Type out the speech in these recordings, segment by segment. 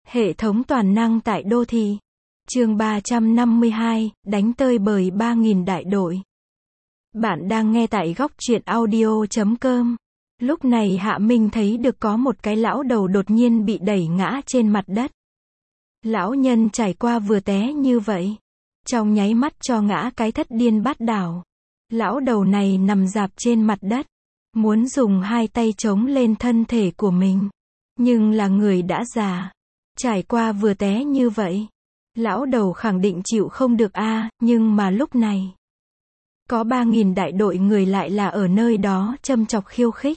Hệ thống toàn năng tại đô thị. Chương 352, đánh tơi bời 3.000 đại đội. Bạn đang nghe tại góc truyện audio.com. Lúc này Hạ Minh thấy được có một cái lão đầu đột nhiên bị đẩy ngã trên mặt đất. Lão nhân trải qua vừa té như vậy, trong nháy mắt cho ngã cái thất điên bát đảo. Lão đầu này nằm rạp trên mặt đất, muốn dùng hai tay chống lên thân thể của mình. Nhưng là người đã già, trải qua vừa té như vậy, lão đầu khẳng định chịu không được nhưng mà lúc này, có 3.000 đại đội người lại là ở nơi đó châm chọc khiêu khích.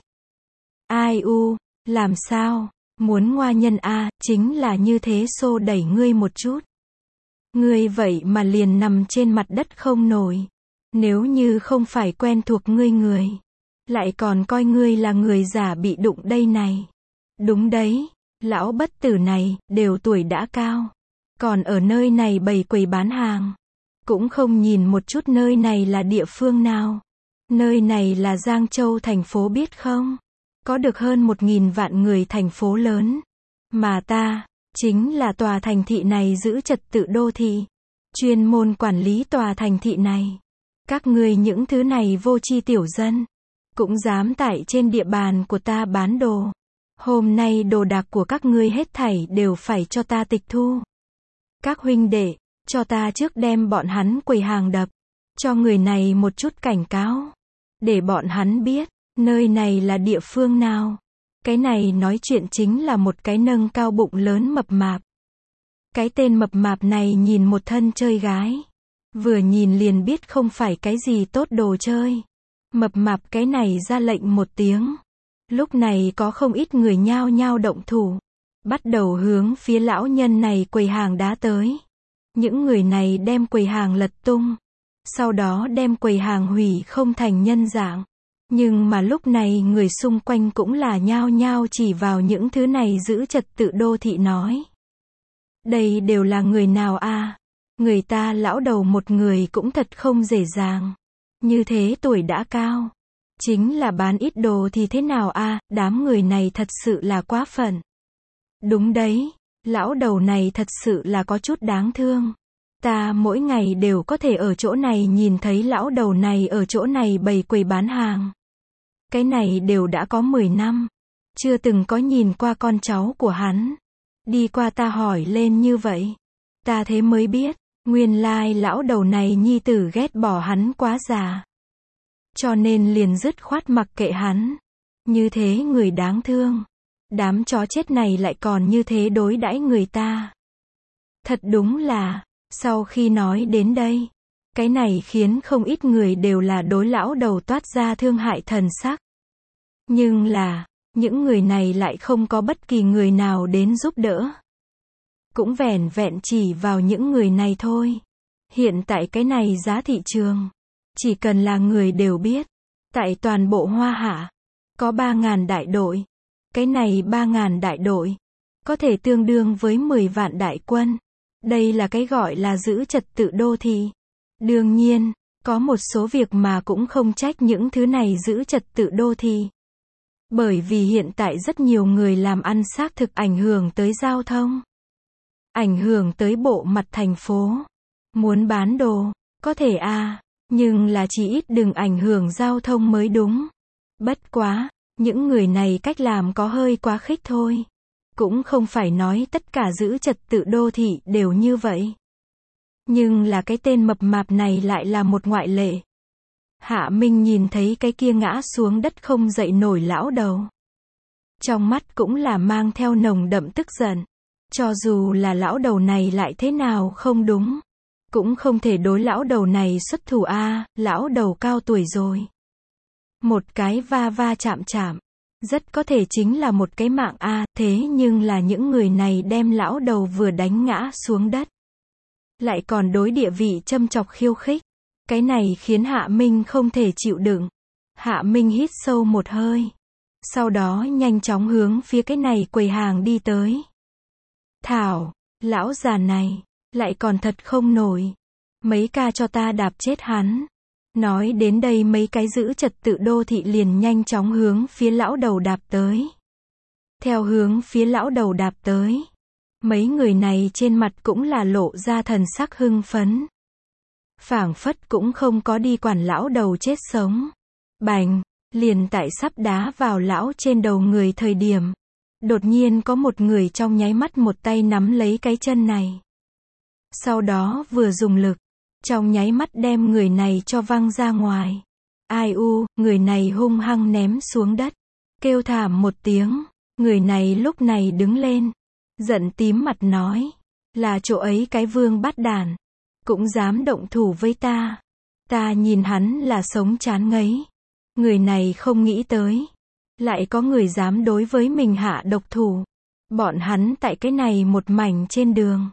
Ai làm sao, muốn ngoa nhân chính là như thế xô đẩy ngươi một chút. Ngươi vậy mà liền nằm trên mặt đất không nổi. Nếu như không phải quen thuộc ngươi người, lại còn coi ngươi là người già bị đụng đây này. Đúng đấy, lão bất tử này, đều tuổi đã cao. Còn ở nơi này bày quầy bán hàng. Cũng không nhìn một chút nơi này là địa phương nào. Nơi này là Giang Châu thành phố biết không? Có được hơn 1.000 vạn người thành phố lớn. Mà ta, chính là tòa thành thị này giữ trật tự đô thị. Chuyên môn quản lý tòa thành thị này. Các ngươi những thứ này vô tri tiểu dân, cũng dám tại trên địa bàn của ta bán đồ. Hôm nay đồ đạc của các ngươi hết thảy đều phải cho ta tịch thu. Các huynh đệ, cho ta trước đem bọn hắn quầy hàng đập. Cho người này một chút cảnh cáo. Để bọn hắn biết, nơi này là địa phương nào. Cái này nói chuyện chính là một cái nâng cao bụng lớn mập mạp. Cái tên mập mạp này nhìn một thân chơi gái. Vừa nhìn liền biết không phải cái gì tốt đồ chơi. Mập mạp cái này ra lệnh một tiếng. Lúc này có không ít người nhao nhao động thủ. Bắt đầu hướng phía lão nhân này quầy hàng đá tới. Những người này đem quầy hàng lật tung. Sau đó đem quầy hàng hủy không thành nhân dạng. Nhưng mà lúc này người xung quanh cũng là nhao nhao chỉ vào những thứ này giữ trật tự đô thị nói. Đây đều là người nào Người ta lão đầu một người cũng thật không dễ dàng. Như thế tuổi đã cao. Chính là bán ít đồ thì thế nào đám người này thật sự là quá phận. Đúng đấy, lão đầu này thật sự là có chút đáng thương. Ta mỗi ngày đều có thể ở chỗ này nhìn thấy lão đầu này ở chỗ này bày quầy bán hàng. Cái này đều đã có 10 năm. Chưa từng có nhìn qua con cháu của hắn. Đi qua ta hỏi lên như vậy. Ta thế mới biết, nguyên lai lão đầu này nhi tử ghét bỏ hắn quá già. Cho nên liền dứt khoát mặc kệ hắn. Như thế người đáng thương. Đám chó chết này lại còn như thế đối đãi người ta. Thật đúng là, sau khi nói đến đây, cái này khiến không ít người đều là đối lão đầu toát ra thương hại thần sắc. Nhưng là, những người này lại không có bất kỳ người nào đến giúp đỡ. Cũng vẻn vẹn chỉ vào những người này thôi. Hiện tại cái này giá thị trường, chỉ cần là người đều biết, tại toàn bộ Hoa Hạ, có 3.000 đại đội. Cái này 3.000 đại đội, có thể tương đương với 10 vạn đại quân. Đây là cái gọi là giữ trật tự đô thị. Đương nhiên, có một số việc mà cũng không trách những thứ này giữ trật tự đô thị. Bởi vì hiện tại rất nhiều người làm ăn xác thực ảnh hưởng tới giao thông. Ảnh hưởng tới bộ mặt thành phố. Muốn bán đồ, có thể nhưng là chỉ ít đừng ảnh hưởng giao thông mới đúng. Bất quá, những người này cách làm có hơi quá khích thôi. Cũng không phải nói tất cả giữ trật tự đô thị đều như vậy. Nhưng là cái tên mập mạp này lại là một ngoại lệ. Hạ Minh nhìn thấy cái kia ngã xuống đất không dậy nổi lão đầu. Trong mắt cũng là mang theo nồng đậm tức giận. Cho dù là lão đầu này lại thế nào không đúng, cũng không thể đối lão đầu này xuất thủ lão đầu cao tuổi rồi. Một cái va chạm, rất có thể chính là một cái mạng thế nhưng là những người này đem lão đầu vừa đánh ngã xuống đất. Lại còn đối địa vị châm chọc khiêu khích. Cái này khiến Hạ Minh không thể chịu đựng. Hạ Minh hít sâu một hơi. Sau đó nhanh chóng hướng phía cái này quầy hàng đi tới. Thảo, lão già này, lại còn thật không nổi. Mấy ca cho ta đạp chết hắn. Nói đến đây mấy cái giữ trật tự đô thị liền nhanh chóng hướng phía lão đầu đạp tới. Theo hướng phía lão đầu đạp tới, Mấy người này trên mặt cũng là lộ ra thần sắc hưng phấn. Phảng phất cũng không có đi quản lão đầu chết sống. Bành, liền tại sắp đá vào lão trên đầu người thời điểm. Đột nhiên có một người trong nháy mắt một tay nắm lấy cái chân này. Sau đó vừa dùng lực, trong nháy mắt đem người này cho văng ra ngoài. Ai u, người này hung hăng ném xuống đất. Kêu thảm một tiếng, người này lúc này đứng lên. Giận tím mặt nói, là chỗ ấy cái vương bát đản, cũng dám động thủ với ta. Ta nhìn hắn là sống chán ngấy. Người này không nghĩ tới, lại có người dám đối với mình hạ độc thủ. Bọn hắn tại cái này một mảnh trên đường.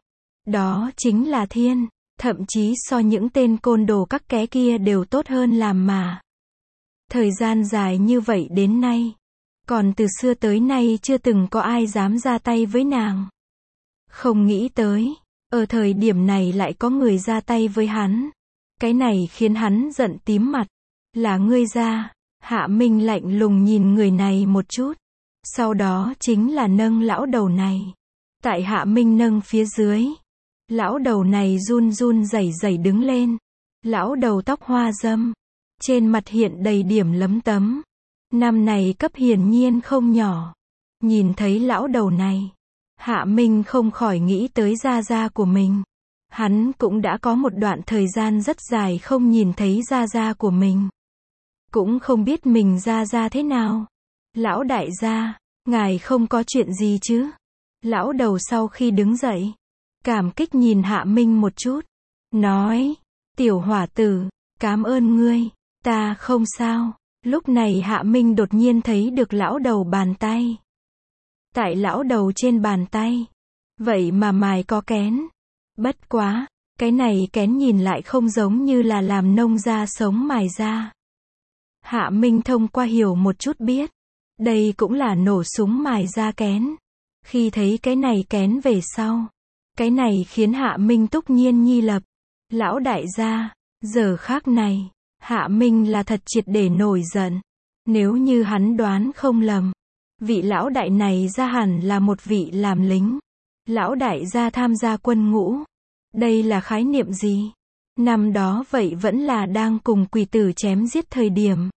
Đó chính là thiên, thậm chí so những tên côn đồ các ké kia đều tốt hơn làm mà. Thời gian dài như vậy đến nay, còn từ xưa tới nay chưa từng có ai dám ra tay với nàng. Không nghĩ tới, ở thời điểm này lại có người ra tay với hắn. Cái này khiến hắn giận tím mặt. Là ngươi ra. Hạ Minh lạnh lùng nhìn người này một chút. Sau đó chính là nâng lão đầu này. Tại Hạ Minh nâng phía dưới, lão đầu này run run rẩy rẩy đứng lên. Lão đầu tóc hoa râm, trên mặt hiện đầy điểm lấm tấm. Năm này cấp hiển nhiên không nhỏ. Nhìn thấy lão đầu này, Hạ Minh không khỏi nghĩ tới gia gia của mình. Hắn cũng đã có một đoạn thời gian rất dài không nhìn thấy gia gia của mình. Cũng không biết mình gia gia thế nào. Lão đại gia, ngài không có chuyện gì chứ? Lão đầu sau khi đứng dậy, cảm kích nhìn Hạ Minh một chút. Nói, tiểu hỏa tử, cảm ơn ngươi, ta không sao. Lúc này Hạ Minh đột nhiên thấy được lão đầu bàn tay. Tại lão đầu trên bàn tay, vậy mà mài có kén. Bất quá, cái này kén nhìn lại không giống như là làm nông gia sống mài ra. Hạ Minh thông qua hiểu một chút biết, đây cũng là nổ súng mài ra kén. Khi thấy cái này kén về sau, cái này khiến Hạ Minh túc nhiên nhi lập. Lão đại gia, giờ khác này, Hạ Minh là thật triệt để nổi giận. Nếu như hắn đoán không lầm, vị lão đại này ra hẳn là một vị làm lính. Lão đại gia tham gia quân ngũ. Đây là khái niệm gì? Năm đó vậy vẫn là đang cùng quỷ tử chém giết thời điểm.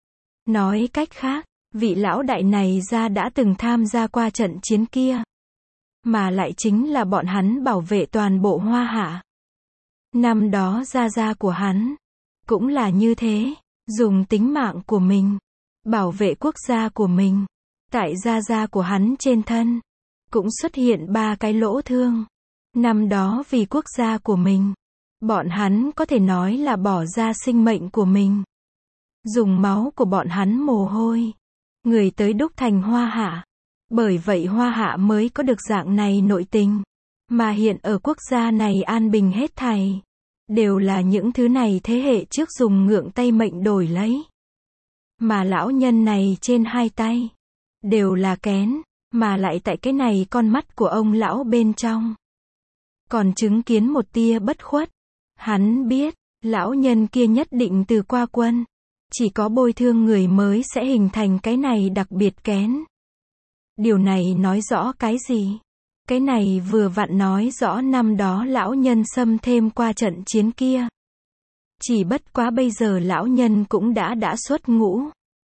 Nói cách khác, vị lão đại này ra đã từng tham gia qua trận chiến kia. Mà lại chính là bọn hắn bảo vệ toàn bộ Hoa Hạ. Năm đó gia của hắn cũng là như thế, dùng tính mạng của mình bảo vệ quốc gia của mình. Tại gia của hắn trên thân cũng xuất hiện 3 cái lỗ thương. Năm đó vì quốc gia của mình, bọn hắn có thể nói là bỏ ra sinh mệnh của mình. Dùng máu của bọn hắn mồ hôi, người tới đúc thành Hoa Hạ. Bởi vậy Hoa Hạ mới có được dạng này nội tình. Mà hiện ở quốc gia này an bình hết thảy, đều là những thứ này thế hệ trước dùng ngượng tay mệnh đổi lấy. Mà lão nhân này trên 2 tay, đều là kén, mà lại tại cái này con mắt của ông lão bên trong. Còn chứng kiến một tia bất khuất. Hắn biết, lão nhân kia nhất định từ qua quân. Chỉ có bôi thương người mới sẽ hình thành cái này đặc biệt kén. Điều này nói rõ cái gì? Cái này vừa vặn nói rõ năm đó lão nhân xâm thêm qua trận chiến kia. Chỉ bất quá bây giờ lão nhân cũng đã xuất ngũ.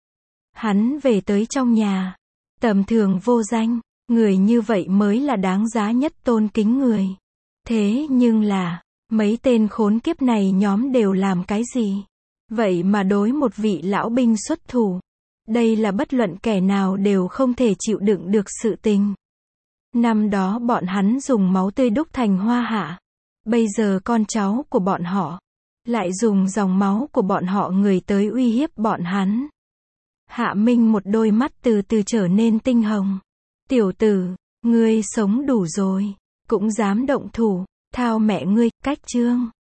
Hắn về tới trong nhà. Tầm thường vô danh, người như vậy mới là đáng giá nhất tôn kính người. Thế nhưng là, mấy tên khốn kiếp này nhóm đều làm cái gì? Vậy mà đối một vị lão binh xuất thủ. Đây là bất luận kẻ nào đều không thể chịu đựng được sự tình. Năm đó bọn hắn dùng máu tươi đúc thành Hoa Hạ. Bây giờ con cháu của bọn họ lại dùng dòng máu của bọn họ người tới uy hiếp bọn hắn. Hạ Minh một đôi mắt từ từ trở nên tinh hồng. Tiểu tử, ngươi sống đủ rồi, cũng dám động thủ, thao mẹ ngươi, cách chương.